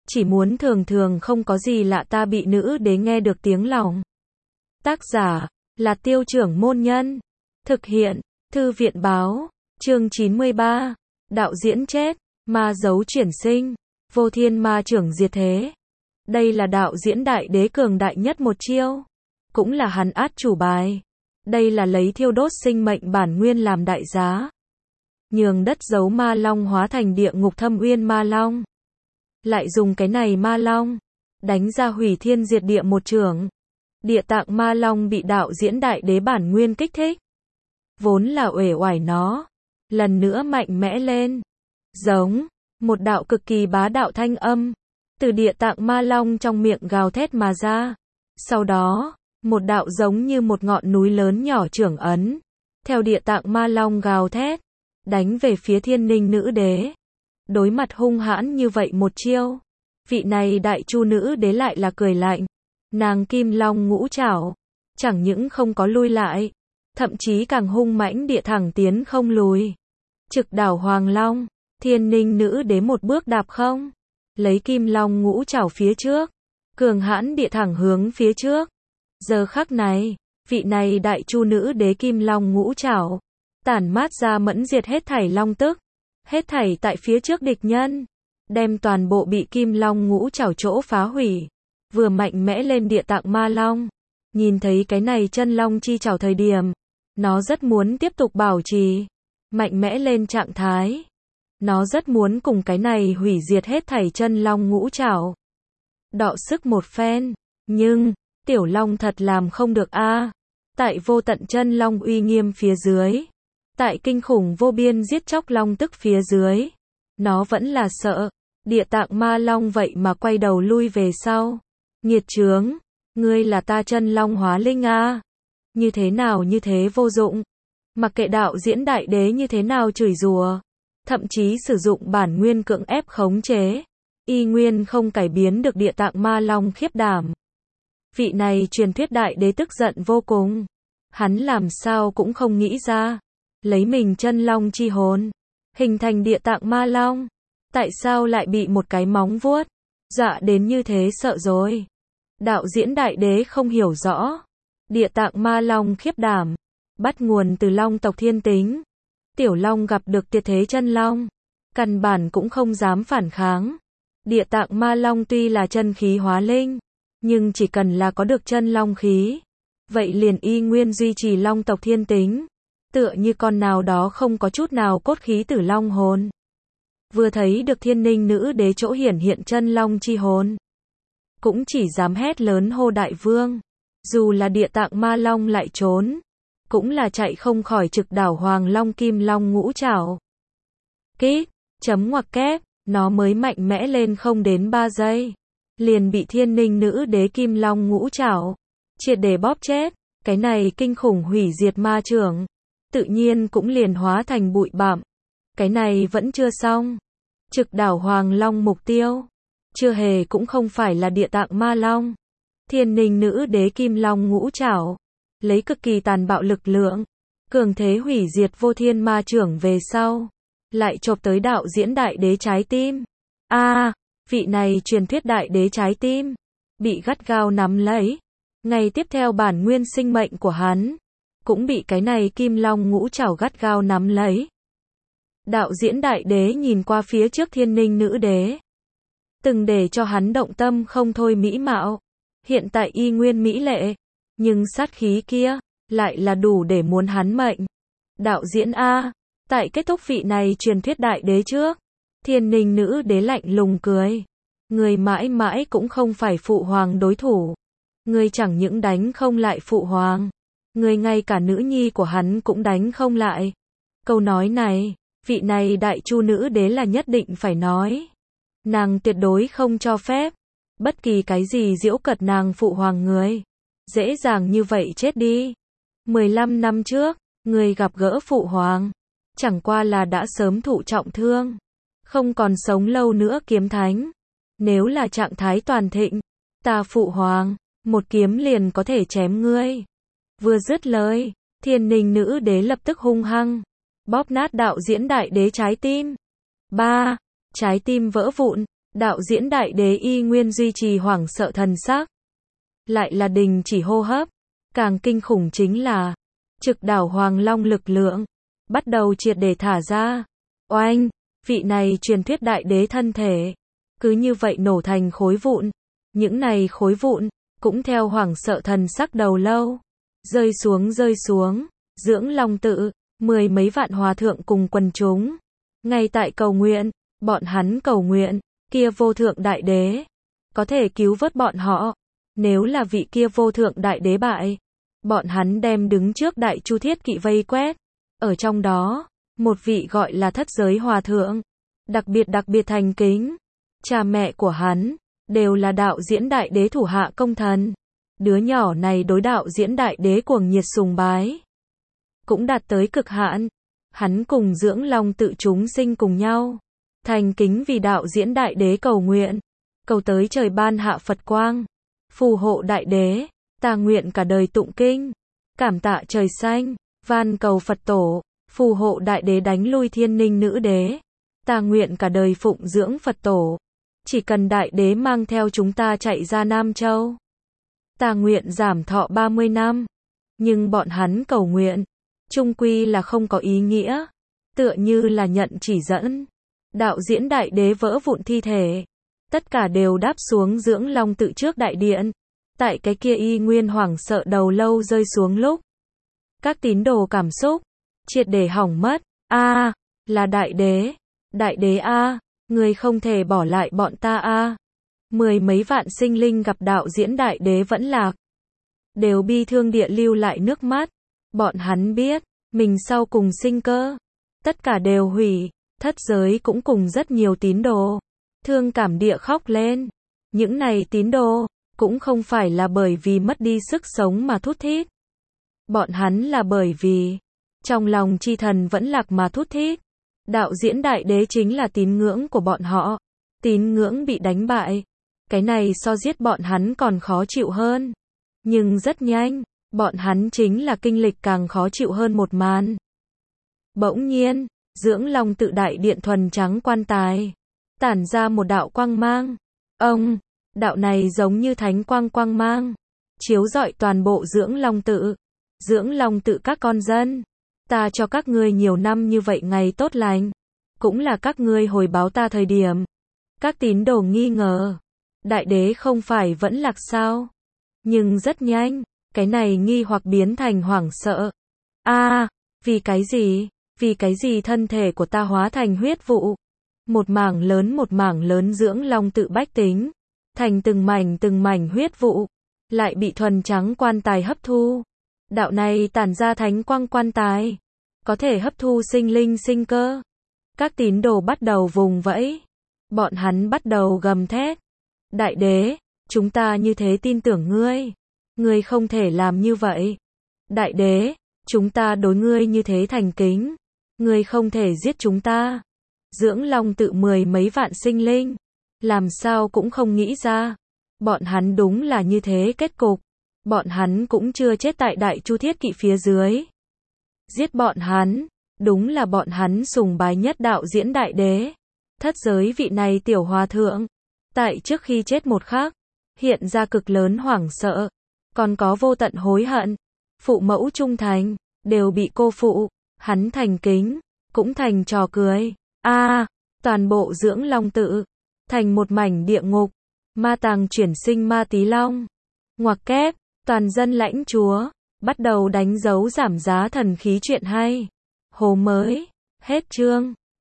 chỉ muốn thường thường không có gì lạ ta bị nữ đế nghe được tiếng lòng. Tác giả là Tiêu Trưởng Môn Nhân. Thực hiện Thư viện Báo. Chương 93. Đạo diễn chết, ma dấu chuyển sinh, vô thiên ma trưởng diệt thế. Đây là đạo diễn đại đế cường đại nhất một chiêu, cũng là hắn át chủ bài. Đây là lấy thiêu đốt sinh mệnh bản nguyên làm đại giá, nhường đất giấu ma long hóa thành địa ngục thâm uyên ma long. Lại dùng cái này ma long đánh ra hủy thiên diệt địa một chưởng. Địa tạng ma long bị đạo diễn đại đế bản nguyên kích thích, vốn là uể oải nó lần nữa mạnh mẽ lên. Giống một đạo cực kỳ bá đạo thanh âm từ địa tạng ma long trong miệng gào thét mà ra. Sau đó, một đạo giống như một ngọn núi lớn nhỏ chưởng ấn, theo địa tạng ma long gào thét, đánh về phía Thiên Ninh nữ đế. Đối mặt hung hãn như vậy một chiêu, vị này đại chu nữ đế lại là cười lạnh. Nàng kim long ngũ trảo, chẳng những không có lui lại, thậm chí càng hung mãnh địa thẳng tiến không lùi. Trực đảo Hoàng Long, Thiên Ninh nữ đế một bước đạp không, lấy kim long ngũ trảo phía trước, cường hãn địa thẳng hướng phía trước. Giờ khắc này, vị này đại chu nữ đế kim long ngũ trảo, tản mát ra mẫn diệt hết thảy long tức, hết thảy tại phía trước địch nhân, đem toàn bộ bị kim long ngũ trảo chỗ phá hủy. Vừa mạnh mẽ lên địa tạng ma long, nhìn thấy cái này chân long chi trảo thời điểm, nó rất muốn tiếp tục bảo trì mạnh mẽ lên trạng thái. Nó rất muốn cùng cái này hủy diệt hết thảy chân long ngũ trảo đọ sức một phen, nhưng tiểu long thật làm không được a. Tại vô tận chân long uy nghiêm phía dưới, tại kinh khủng vô biên giết chóc long tức phía dưới, nó vẫn là sợ. Địa tạng ma long vậy mà quay đầu lui về sau. Nghiệt chướng, ngươi là ta chân long hóa linh a. Như thế nào như thế vô dụng. Mặc kệ đạo diễn đại đế như thế nào chửi rủa, thậm chí sử dụng bản nguyên cưỡng ép khống chế, y nguyên không cải biến được địa tạng ma long khiếp đảm. Vị này truyền thuyết đại đế tức giận vô cùng. Hắn làm sao cũng không nghĩ ra, lấy mình chân long chi hồn hình thành địa tạng ma long, tại sao lại bị một cái móng vuốt dọa đến như thế sợ rồi. Đạo diễn đại đế không hiểu rõ, địa tạng ma long khiếp đảm bắt nguồn từ long tộc thiên tính. Tiểu long gặp được tuyệt thế chân long, căn bản cũng không dám phản kháng. Địa tạng ma long tuy là chân khí hóa linh, nhưng chỉ cần là có được chân long khí, vậy liền y nguyên duy trì long tộc thiên tính, tựa như con nào đó không có chút nào cốt khí tử long hồn. Vừa thấy được Thiên Ninh nữ đế chỗ hiển hiện chân long chi hồn, cũng chỉ dám hét lớn hô đại vương. Dù là địa tạng ma long lại trốn, cũng là chạy không khỏi trực đảo Hoàng Long kim long ngũ trảo. Kít, chấm ngoặc kép, nó mới mạnh mẽ lên không đến 3 giây, liền bị Thiên Ninh nữ đế kim long ngũ trảo triệt để bóp chết. Cái này kinh khủng hủy diệt ma trưởng, tự nhiên cũng liền hóa thành bụi bặm. Cái này vẫn chưa xong. Trực đảo Hoàng Long mục tiêu chưa hề cũng không phải là địa tạng ma long. Thiên Ninh nữ đế kim long ngũ trảo lấy cực kỳ tàn bạo lực lượng, cường thế hủy diệt vô thiên ma trưởng về sau, lại chộp tới đạo diễn đại đế trái tim. Vị này truyền thuyết đại đế trái tim bị gắt gao nắm lấy. Ngày tiếp theo bản nguyên sinh mệnh của hắn cũng bị cái này kim long ngũ trảo gắt gao nắm lấy. Đạo diễn đại đế nhìn qua phía trước Thiên Ninh nữ đế, từng để cho hắn động tâm không thôi mỹ mạo, hiện tại y nguyên mỹ lệ, nhưng sát khí kia lại là đủ để muốn hắn mệnh. Đạo diễn a, tại kết thúc vị này truyền thuyết đại đế trước, Thiên Ninh nữ đế lạnh lùng cười. Người mãi mãi cũng không phải phụ hoàng đối thủ. Người chẳng những đánh không lại phụ hoàng, người ngay cả nữ nhi của hắn cũng đánh không lại. Câu nói này, vị này đại chu nữ đế là nhất định phải nói. Nàng tuyệt đối không cho phép bất kỳ cái gì giễu cợt nàng phụ hoàng người dễ dàng như vậy chết đi. 15 năm trước, người gặp gỡ phụ hoàng, chẳng qua là đã sớm thụ trọng thương, không còn sống lâu nữa kiếm thánh. Nếu là trạng thái toàn thịnh, ta phụ hoàng một kiếm liền có thể chém ngươi. Vừa dứt lời, Thiên Ninh nữ đế lập tức hung hăng bóp nát đạo diễn đại đế trái tim. Trái tim vỡ vụn, Đạo diễn đại đế y nguyên duy trì hoảng sợ thần sắc. Lại là đình chỉ hô hấp. Càng kinh khủng chính là Trực đảo Hoàng Long lực lượng bắt đầu triệt để thả ra. Oanh, vị này truyền thuyết đại đế thân thể cứ như vậy nổ thành khối vụn. Những này khối vụn cũng theo hoảng sợ thần sắc đầu lâu rơi xuống. Dưỡng Long tự, 10 mấy vạn hòa thượng cùng quần chúng ngay tại cầu nguyện, bọn hắn cầu nguyện kia vô thượng đại đế có thể cứu vớt bọn họ. Nếu là vị kia vô thượng đại đế bại, bọn hắn đem đứng trước đại chu thiết kỵ vây quét. Ở trong đó, một vị gọi là Thất Giới hòa thượng, đặc biệt thành kính. Cha mẹ của hắn đều là đạo diễn đại đế thủ hạ công thần. Đứa nhỏ này đối đạo diễn đại đế cuồng nhiệt sùng bái cũng đạt tới cực hạn. Hắn cùng Dưỡng Long tự chúng sinh cùng nhau thành kính vì đạo diễn đại đế cầu nguyện, cầu tới trời ban hạ Phật quang, phù hộ đại đế. Ta nguyện cả đời tụng kinh, cảm tạ trời xanh, van cầu Phật tổ, phù hộ đại đế đánh lui thiên ninh nữ đế. Ta nguyện cả đời phụng dưỡng Phật tổ, chỉ cần đại đế mang theo chúng ta chạy ra Nam Châu. Ta nguyện giảm thọ 30 năm. Nhưng bọn hắn cầu nguyện, chung quy là không có ý nghĩa, tựa như là nhận chỉ dẫn. Đạo diễn đại đế vỡ vụn thi thể, tất cả đều đáp xuống Dưỡng Long tự trước đại điện. Tại cái kia y nguyên hoảng sợ đầu lâu rơi xuống lúc, các tín đồ cảm xúc triệt để hỏng mất. A, là đại đế a, người không thể bỏ lại bọn ta a. 10 mấy vạn sinh linh gặp đạo diễn đại đế vẫn lạc, đều bi thương địa lưu lại nước mắt. Bọn hắn biết, mình sau cùng sinh cơ, tất cả đều hủy. Thất giới cũng cùng rất nhiều tín đồ thương cảm địa khóc lên. Những này tín đồ cũng không phải là bởi vì mất đi sức sống mà thút thít. Bọn hắn là bởi vì trong lòng chi thần vẫn lạc mà thút thít. Đạo diễn đại đế chính là tín ngưỡng của bọn họ. Tín ngưỡng bị đánh bại. Cái này so giết bọn hắn còn khó chịu hơn. Nhưng rất nhanh, bọn hắn chính là kinh lịch càng khó chịu hơn một màn. Bỗng nhiên, Dưỡng Long tự đại điện thuần trắng quan tài tản ra một đạo quang mang. Đạo này giống như thánh quang mang, chiếu rọi toàn bộ Dưỡng Long tự. Dưỡng Long tự các con dân, ta cho các ngươi nhiều năm như vậy ngày tốt lành, cũng là các ngươi hồi báo ta thời điểm. Các tín đồ nghi ngờ, đại đế không phải vẫn lạc sao? Nhưng rất nhanh, cái này nghi hoặc biến thành hoảng sợ. Vì cái gì? Vì cái gì thân thể của ta hóa thành huyết vụ? Một mảng lớn Dưỡng Long tự bách tính thành từng mảnh huyết vụ, lại bị thuần trắng quan tài hấp thu. Đạo này tản ra thánh quang quan tài, có thể hấp thu sinh linh sinh cơ. Các tín đồ bắt đầu vùng vẫy, bọn hắn bắt đầu gầm thét. Đại đế, chúng ta như thế tin tưởng ngươi, ngươi không thể làm như vậy. Đại đế, chúng ta đối ngươi như thế thành kính, ngươi không thể giết chúng ta. Dưỡng Long tự 10 mấy vạn sinh linh, làm sao cũng không nghĩ ra, bọn hắn đúng là như thế kết cục. Bọn hắn cũng chưa chết tại đại chu thiết kỵ phía dưới. Giết bọn hắn, đúng là bọn hắn sùng bái nhất đạo diễn đại đế. Thất giới vị này tiểu hòa thượng, tại trước khi chết một khắc, hiện ra cực lớn hoảng sợ, còn có vô tận hối hận. Phụ mẫu trung thành, đều bị cô phụ, hắn thành kính, cũng thành trò cười. Toàn bộ Dưỡng Long tự thành một mảnh địa ngục. Ma tàng chuyển sinh ma tí long. Ngoặc kép, toàn dân lãnh chúa bắt đầu đánh dấu giảm giá thần khí chuyện hay. Hồ mới, hết chương.